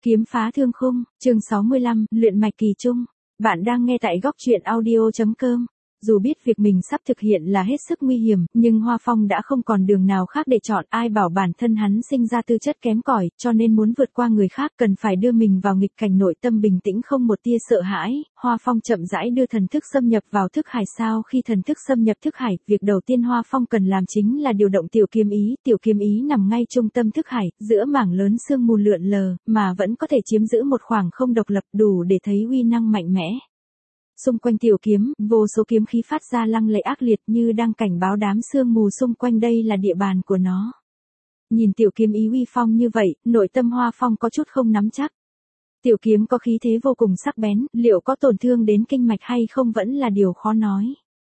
Kiếm phá thương khung, chương 65, luyện mạch kỳ trung. Bạn đang nghe tại góc truyện audio.com. Dù biết việc mình sắp thực hiện là hết sức nguy hiểm, nhưng Hoa Phong đã không còn đường nào khác để chọn. Ai bảo bản thân hắn sinh ra tư chất kém cỏi, cho nên muốn vượt qua người khác cần phải đưa mình vào nghịch cảnh, nội tâm bình tĩnh không một tia sợ hãi. Hoa Phong chậm rãi đưa thần thức xâm nhập vào thức hải. Sau khi thần thức xâm nhập thức hải, việc đầu tiên Hoa Phong cần làm chính là điều động tiểu kiếm ý. Tiểu kiếm ý nằm ngay trung tâm thức hải, giữa mảng lớn sương mù lượn lờ, mà vẫn có thể chiếm giữ một khoảng không độc lập, đủ để thấy uy năng mạnh mẽ. Xung quanh tiểu kiếm, vô số kiếm khí phát ra lăng lệ ác liệt như đang cảnh báo đám sương mù xung quanh đây là địa bàn của nó. Nhìn tiểu kiếm ý uy phong như vậy, nội tâm Hoa Phong có chút không nắm chắc. Tiểu kiếm có khí thế vô cùng sắc bén, liệu có tổn thương đến kinh mạch hay không vẫn là điều khó nói.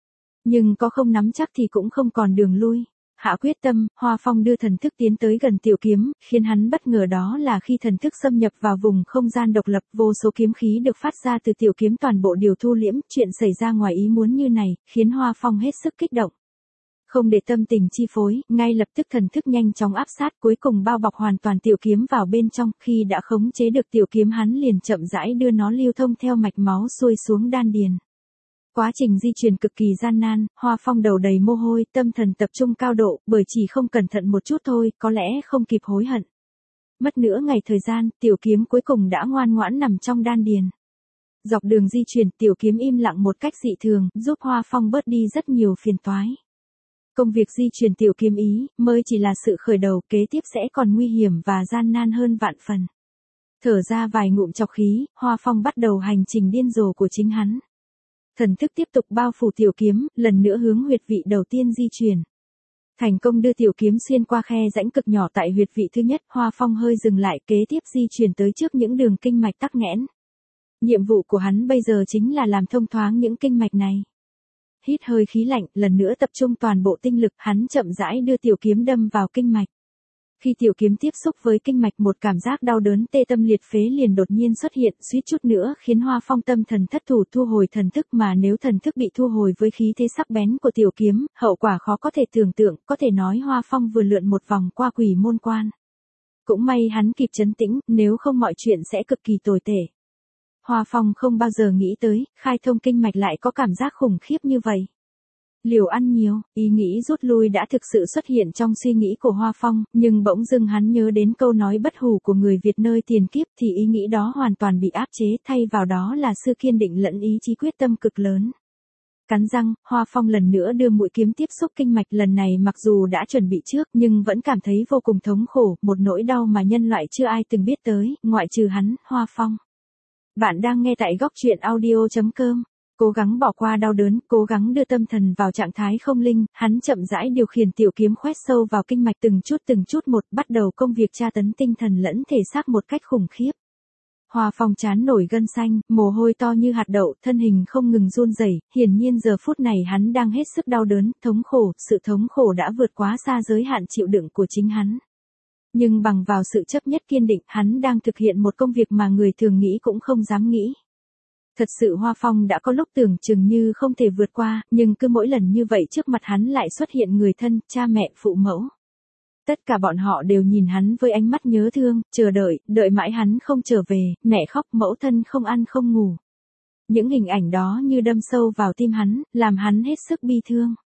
Nhưng có không nắm chắc thì cũng không còn đường lui. Hạ quyết tâm, Hoa Phong đưa thần thức tiến tới gần tiểu kiếm, khiến hắn bất ngờ đó là khi thần thức xâm nhập vào vùng không gian độc lập, vô số kiếm khí được phát ra từ tiểu kiếm toàn bộ đều thu liễm. Chuyện xảy ra ngoài ý muốn như này, khiến Hoa Phong hết sức kích động. Không để tâm tình chi phối, ngay lập tức thần thức nhanh chóng áp sát, cuối cùng bao bọc hoàn toàn tiểu kiếm vào bên trong. Khi đã khống chế được tiểu kiếm, hắn liền chậm rãi đưa nó lưu thông theo mạch máu xuôi xuống đan điền. Quá trình di chuyển cực kỳ gian nan, Hoa Phong đầu đầy mồ hôi, tâm thần tập trung cao độ, bởi chỉ không cẩn thận một chút thôi, có lẽ không kịp hối hận. Mất nửa ngày thời gian, tiểu kiếm cuối cùng đã ngoan ngoãn nằm trong đan điền. Dọc đường di chuyển, tiểu kiếm im lặng một cách dị thường, giúp Hoa Phong bớt đi rất nhiều phiền toái. Công việc di chuyển tiểu kiếm ý, mới chỉ là sự khởi đầu, kế tiếp sẽ còn nguy hiểm và gian nan hơn vạn phần. Thở ra vài ngụm trọc khí, Hoa Phong bắt đầu hành trình điên rồ của chính hắn. Thần thức tiếp tục bao phủ tiểu kiếm, lần nữa hướng huyệt vị đầu tiên di chuyển. Thành công đưa tiểu kiếm xuyên qua khe rãnh cực nhỏ tại huyệt vị thứ nhất, Hoa Phong hơi dừng lại, kế tiếp di chuyển tới trước những đường kinh mạch tắc nghẽn. Nhiệm vụ của hắn bây giờ chính là làm thông thoáng những kinh mạch này. Hít hơi khí lạnh, lần nữa tập trung toàn bộ tinh lực, hắn chậm rãi đưa tiểu kiếm đâm vào kinh mạch. Khi tiểu kiếm tiếp xúc với kinh mạch, một cảm giác đau đớn tê tâm liệt phế liền đột nhiên xuất hiện, suýt chút nữa khiến Hoa Phong tâm thần thất thủ, thu hồi thần thức. Mà nếu thần thức bị thu hồi với khí thế sắc bén của tiểu kiếm, hậu quả khó có thể tưởng tượng, có thể nói Hoa Phong vừa lượn một vòng qua quỷ môn quan. Cũng may hắn kịp trấn tĩnh, nếu không mọi chuyện sẽ cực kỳ tồi tệ. Hoa Phong không bao giờ nghĩ tới, khai thông kinh mạch lại có cảm giác khủng khiếp như vậy. Liều ăn nhiều, ý nghĩ rút lui đã thực sự xuất hiện trong suy nghĩ của Hoa Phong, nhưng bỗng dưng hắn nhớ đến câu nói bất hủ của người Việt nơi tiền kiếp, thì ý nghĩ đó hoàn toàn bị áp chế, thay vào đó là sự kiên định lẫn ý chí quyết tâm cực lớn. Cắn răng, Hoa Phong lần nữa đưa mũi kiếm tiếp xúc kinh mạch, lần này mặc dù đã chuẩn bị trước nhưng vẫn cảm thấy vô cùng thống khổ, một nỗi đau mà nhân loại chưa ai từng biết tới, ngoại trừ hắn, Hoa Phong. Bạn đang nghe tại góc truyện audio.com. Cố gắng bỏ qua đau đớn, cố gắng đưa tâm thần vào trạng thái không linh, hắn chậm rãi điều khiển tiểu kiếm khoét sâu vào kinh mạch từng chút một, bắt đầu công việc tra tấn tinh thần lẫn thể xác một cách khủng khiếp. Hoa Phong trán nổi gân xanh, mồ hôi to như hạt đậu, thân hình không ngừng run rẩy, hiển nhiên giờ phút này hắn đang hết sức đau đớn, thống khổ, sự thống khổ đã vượt quá xa giới hạn chịu đựng của chính hắn. Nhưng bằng vào sự chấp nhất kiên định, hắn đang thực hiện một công việc mà người thường nghĩ cũng không dám nghĩ. Thật sự Hoa Phong đã có lúc tưởng chừng như không thể vượt qua, nhưng cứ mỗi lần như vậy trước mặt hắn lại xuất hiện người thân, cha mẹ, phụ mẫu. Tất cả bọn họ đều nhìn hắn với ánh mắt nhớ thương, chờ đợi, đợi mãi hắn không trở về, mẹ khóc, mẫu thân không ăn không ngủ. Những hình ảnh đó như đâm sâu vào tim hắn, làm hắn hết sức bi thương.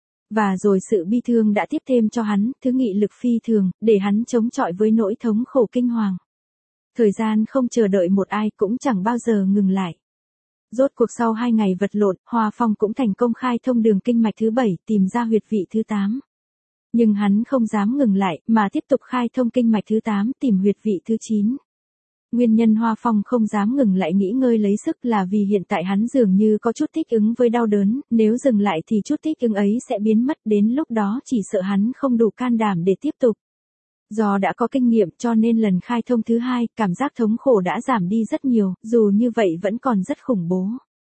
Và rồi sự bi thương đã tiếp thêm cho hắn thứ nghị lực phi thường, để hắn chống chọi với nỗi thống khổ kinh hoàng. Thời gian không chờ đợi một ai, cũng chẳng bao giờ ngừng lại. Rốt cuộc sau 2 ngày vật lộn, Hoa Phong cũng thành công khai thông đường kinh mạch thứ 7, tìm ra huyệt vị thứ 8. Nhưng hắn không dám ngừng lại, mà tiếp tục khai thông kinh mạch thứ 8, tìm huyệt vị thứ 9. Nguyên nhân Hoa Phong không dám ngừng lại nghỉ ngơi lấy sức là vì hiện tại hắn dường như có chút thích ứng với đau đớn, nếu dừng lại thì chút thích ứng ấy sẽ biến mất, đến lúc đó chỉ sợ hắn không đủ can đảm để tiếp tục. Do đã có kinh nghiệm cho nên lần khai thông thứ 2, cảm giác thống khổ đã giảm đi rất nhiều, dù như vậy vẫn còn rất khủng bố.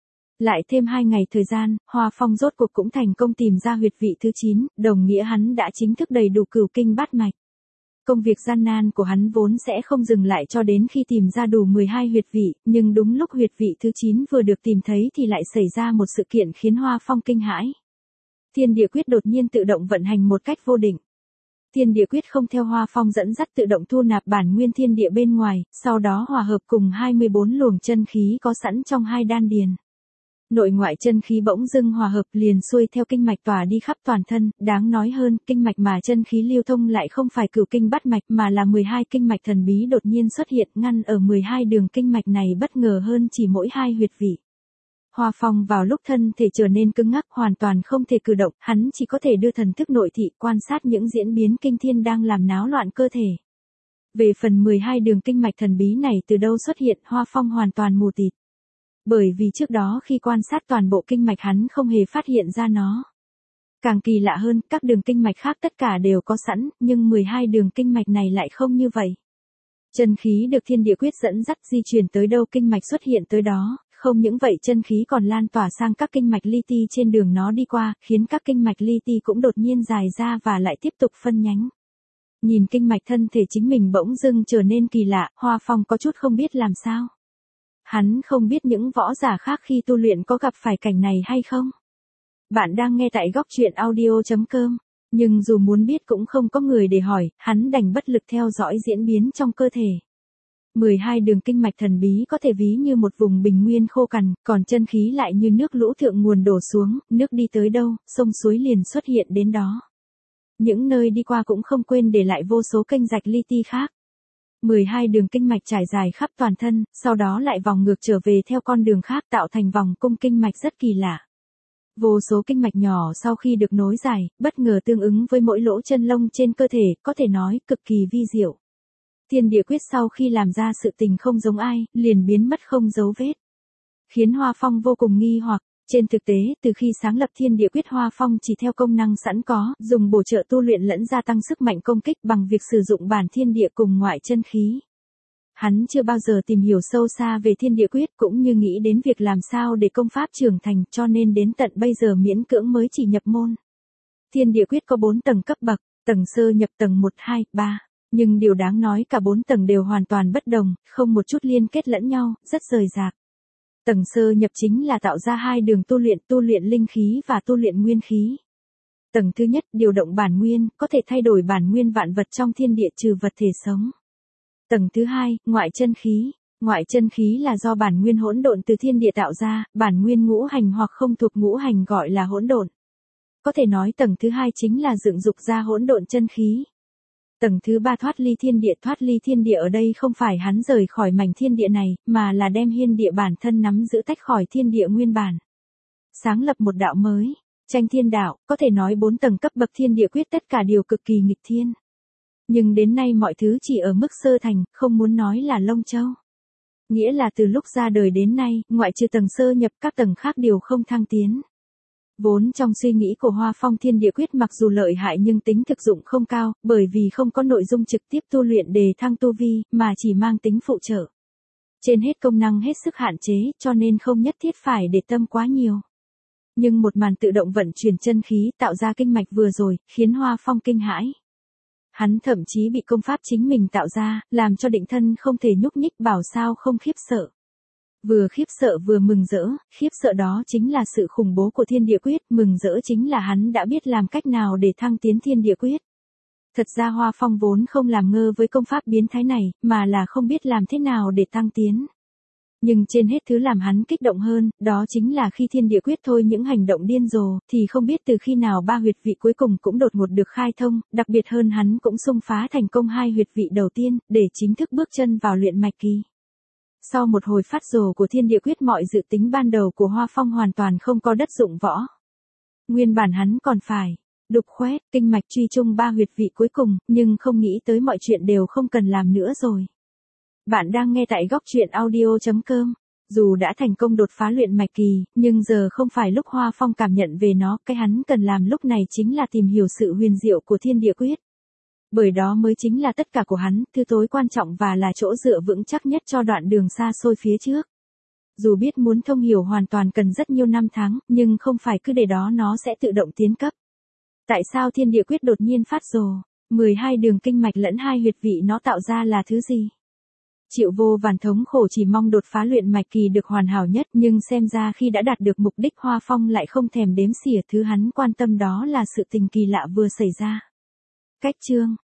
Lại thêm 2 ngày thời gian, Hoa Phong rốt cuộc cũng thành công tìm ra huyệt vị thứ 9, đồng nghĩa hắn đã chính thức đầy đủ cửu kinh bát mạch. Công việc gian nan của hắn vốn sẽ không dừng lại cho đến khi tìm ra đủ 12 huyệt vị, nhưng đúng lúc huyệt vị thứ 9 vừa được tìm thấy thì lại xảy ra một sự kiện khiến Hoa Phong kinh hãi. Thiên địa quyết đột nhiên tự động vận hành một cách vô định. Thiên địa quyết không theo Hoa Phong dẫn dắt tự động thu nạp bản nguyên thiên địa bên ngoài, sau đó hòa hợp cùng 24 luồng chân khí có sẵn trong hai đan điền. Nội ngoại chân khí bỗng dưng hòa hợp liền xuôi theo kinh mạch tỏa đi khắp toàn thân, đáng nói hơn, kinh mạch mà chân khí lưu thông lại không phải cửu kinh bát mạch mà là 12 kinh mạch thần bí đột nhiên xuất hiện ngăn ở 12 đường kinh mạch này bất ngờ hơn chỉ mỗi 2 huyệt vị. Hoa Phong vào lúc thân thể trở nên cứng ngắc hoàn toàn không thể cử động, hắn chỉ có thể đưa thần thức nội thị quan sát những diễn biến kinh thiên đang làm náo loạn cơ thể. Về phần 12 đường kinh mạch thần bí này từ đâu xuất hiện, Hoa Phong hoàn toàn mù tịt. Bởi vì trước đó khi quan sát toàn bộ kinh mạch hắn không hề phát hiện ra nó. Càng kỳ lạ hơn, các đường kinh mạch khác tất cả đều có sẵn, nhưng 12 đường kinh mạch này lại không như vậy. Chân khí được thiên địa quyết dẫn dắt di chuyển tới đâu kinh mạch xuất hiện tới đó, không những vậy chân khí còn lan tỏa sang các kinh mạch li ti trên đường nó đi qua, khiến các kinh mạch li ti cũng đột nhiên dài ra và lại tiếp tục phân nhánh. Nhìn kinh mạch thân thể chính mình bỗng dưng trở nên kỳ lạ, Hoa Phong có chút không biết làm sao. Hắn không biết những võ giả khác khi tu luyện có gặp phải cảnh này hay không. Bạn đang nghe tại góc truyện audio.com, nhưng dù muốn biết cũng không có người để hỏi, hắn đành bất lực theo dõi diễn biến trong cơ thể. 12 đường kinh mạch thần bí có thể ví như một vùng bình nguyên khô cằn, còn chân khí lại như nước lũ thượng nguồn đổ xuống, nước đi tới đâu, sông suối liền xuất hiện đến đó. Những nơi đi qua cũng không quên để lại vô số kênh rạch li ti khác. 12 đường kinh mạch trải dài khắp toàn thân, sau đó lại vòng ngược trở về theo con đường khác tạo thành vòng cung kinh mạch rất kỳ lạ. Vô số kinh mạch nhỏ sau khi được nối dài, bất ngờ tương ứng với mỗi lỗ chân lông trên cơ thể, có thể nói cực kỳ vi diệu. Thiên địa quyết sau khi làm ra sự tình không giống ai, liền biến mất không dấu vết. Khiến Hoa Phong vô cùng nghi hoặc. Trên thực tế, từ khi sáng lập thiên địa quyết Hoa Phong chỉ theo công năng sẵn có, dùng bổ trợ tu luyện lẫn gia tăng sức mạnh công kích bằng việc sử dụng bản thiên địa cùng ngoại chân khí. Hắn chưa bao giờ tìm hiểu sâu xa về thiên địa quyết cũng như nghĩ đến việc làm sao để công pháp trưởng thành cho nên đến tận bây giờ miễn cưỡng mới chỉ nhập môn. Thiên địa quyết có 4 tầng cấp bậc, tầng sơ nhập tầng 1, 2, 3. Nhưng điều đáng nói cả 4 tầng đều hoàn toàn bất đồng, không một chút liên kết lẫn nhau, rất rời rạc. Tầng sơ nhập chính là tạo ra 2 đường tu luyện linh khí và tu luyện nguyên khí. Tầng thứ nhất, điều động bản nguyên, có thể thay đổi bản nguyên vạn vật trong thiên địa trừ vật thể sống. Tầng thứ hai, ngoại chân khí. Ngoại chân khí là do bản nguyên hỗn độn từ thiên địa tạo ra, bản nguyên ngũ hành hoặc không thuộc ngũ hành gọi là hỗn độn. Có thể nói tầng thứ hai chính là dựng dục ra hỗn độn chân khí. Tầng thứ ba thoát ly thiên địa ở đây không phải hắn rời khỏi mảnh thiên địa này, mà là đem hiên địa bản thân nắm giữ tách khỏi thiên địa nguyên bản. Sáng lập một đạo mới, tranh thiên đạo, có thể nói 4 tầng cấp bậc thiên địa quyết tất cả đều cực kỳ nghịch thiên. Nhưng đến nay mọi thứ chỉ ở mức sơ thành, không muốn nói là lông châu. Nghĩa là từ lúc ra đời đến nay, ngoại trừ tầng sơ nhập các tầng khác đều không thăng tiến. Vốn trong suy nghĩ của Hoa Phong thiên địa quyết mặc dù lợi hại nhưng tính thực dụng không cao, bởi vì không có nội dung trực tiếp tu luyện đề thăng tu vi, mà chỉ mang tính phụ trợ. Trên hết công năng hết sức hạn chế, cho nên không nhất thiết phải để tâm quá nhiều. Nhưng một màn tự động vận chuyển chân khí tạo ra kinh mạch vừa rồi, khiến Hoa Phong kinh hãi. Hắn thậm chí bị công pháp chính mình tạo ra, làm cho định thân không thể nhúc nhích bảo sao không khiếp sợ. Vừa khiếp sợ vừa mừng rỡ, khiếp sợ đó chính là sự khủng bố của thiên địa quyết, mừng rỡ chính là hắn đã biết làm cách nào để thăng tiến thiên địa quyết. Thật ra Hoa Phong vốn không làm ngơ với công pháp biến thái này, mà là không biết làm thế nào để tăng tiến. Nhưng trên hết thứ làm hắn kích động hơn, đó chính là khi thiên địa quyết thôi những hành động điên rồ, thì không biết từ khi nào 3 huyệt vị cuối cùng cũng đột ngột được khai thông, đặc biệt hơn hắn cũng xung phá thành công 2 huyệt vị đầu tiên, để chính thức bước chân vào luyện mạch kỳ. Sau một hồi phát rồ của thiên địa quyết mọi dự tính ban đầu của Hoa Phong hoàn toàn không có đất dụng võ. Nguyên bản hắn còn phải đục khoét kinh mạch truy chung 3 huyệt vị cuối cùng, nhưng không nghĩ tới mọi chuyện đều không cần làm nữa rồi. Bạn đang nghe tại góc truyện audio.com. Dù đã thành công đột phá luyện mạch kỳ, nhưng giờ không phải lúc Hoa Phong cảm nhận về nó, cái hắn cần làm lúc này chính là tìm hiểu sự huyền diệu của thiên địa quyết. Bởi đó mới chính là tất cả của hắn, thứ tối quan trọng và là chỗ dựa vững chắc nhất cho đoạn đường xa xôi phía trước. Dù biết muốn thông hiểu hoàn toàn cần rất nhiều năm tháng, nhưng không phải cứ để đó nó sẽ tự động tiến cấp. Tại sao thiên địa quyết đột nhiên phát rồ? 12 đường kinh mạch lẫn 2 huyệt vị nó tạo ra là thứ gì? Triệu vô vàn thống khổ chỉ mong đột phá luyện mạch kỳ được hoàn hảo nhất, nhưng xem ra khi đã đạt được mục đích Hoa Phong lại không thèm đếm xỉa, thứ hắn quan tâm đó là sự tình kỳ lạ vừa xảy ra. Cách chương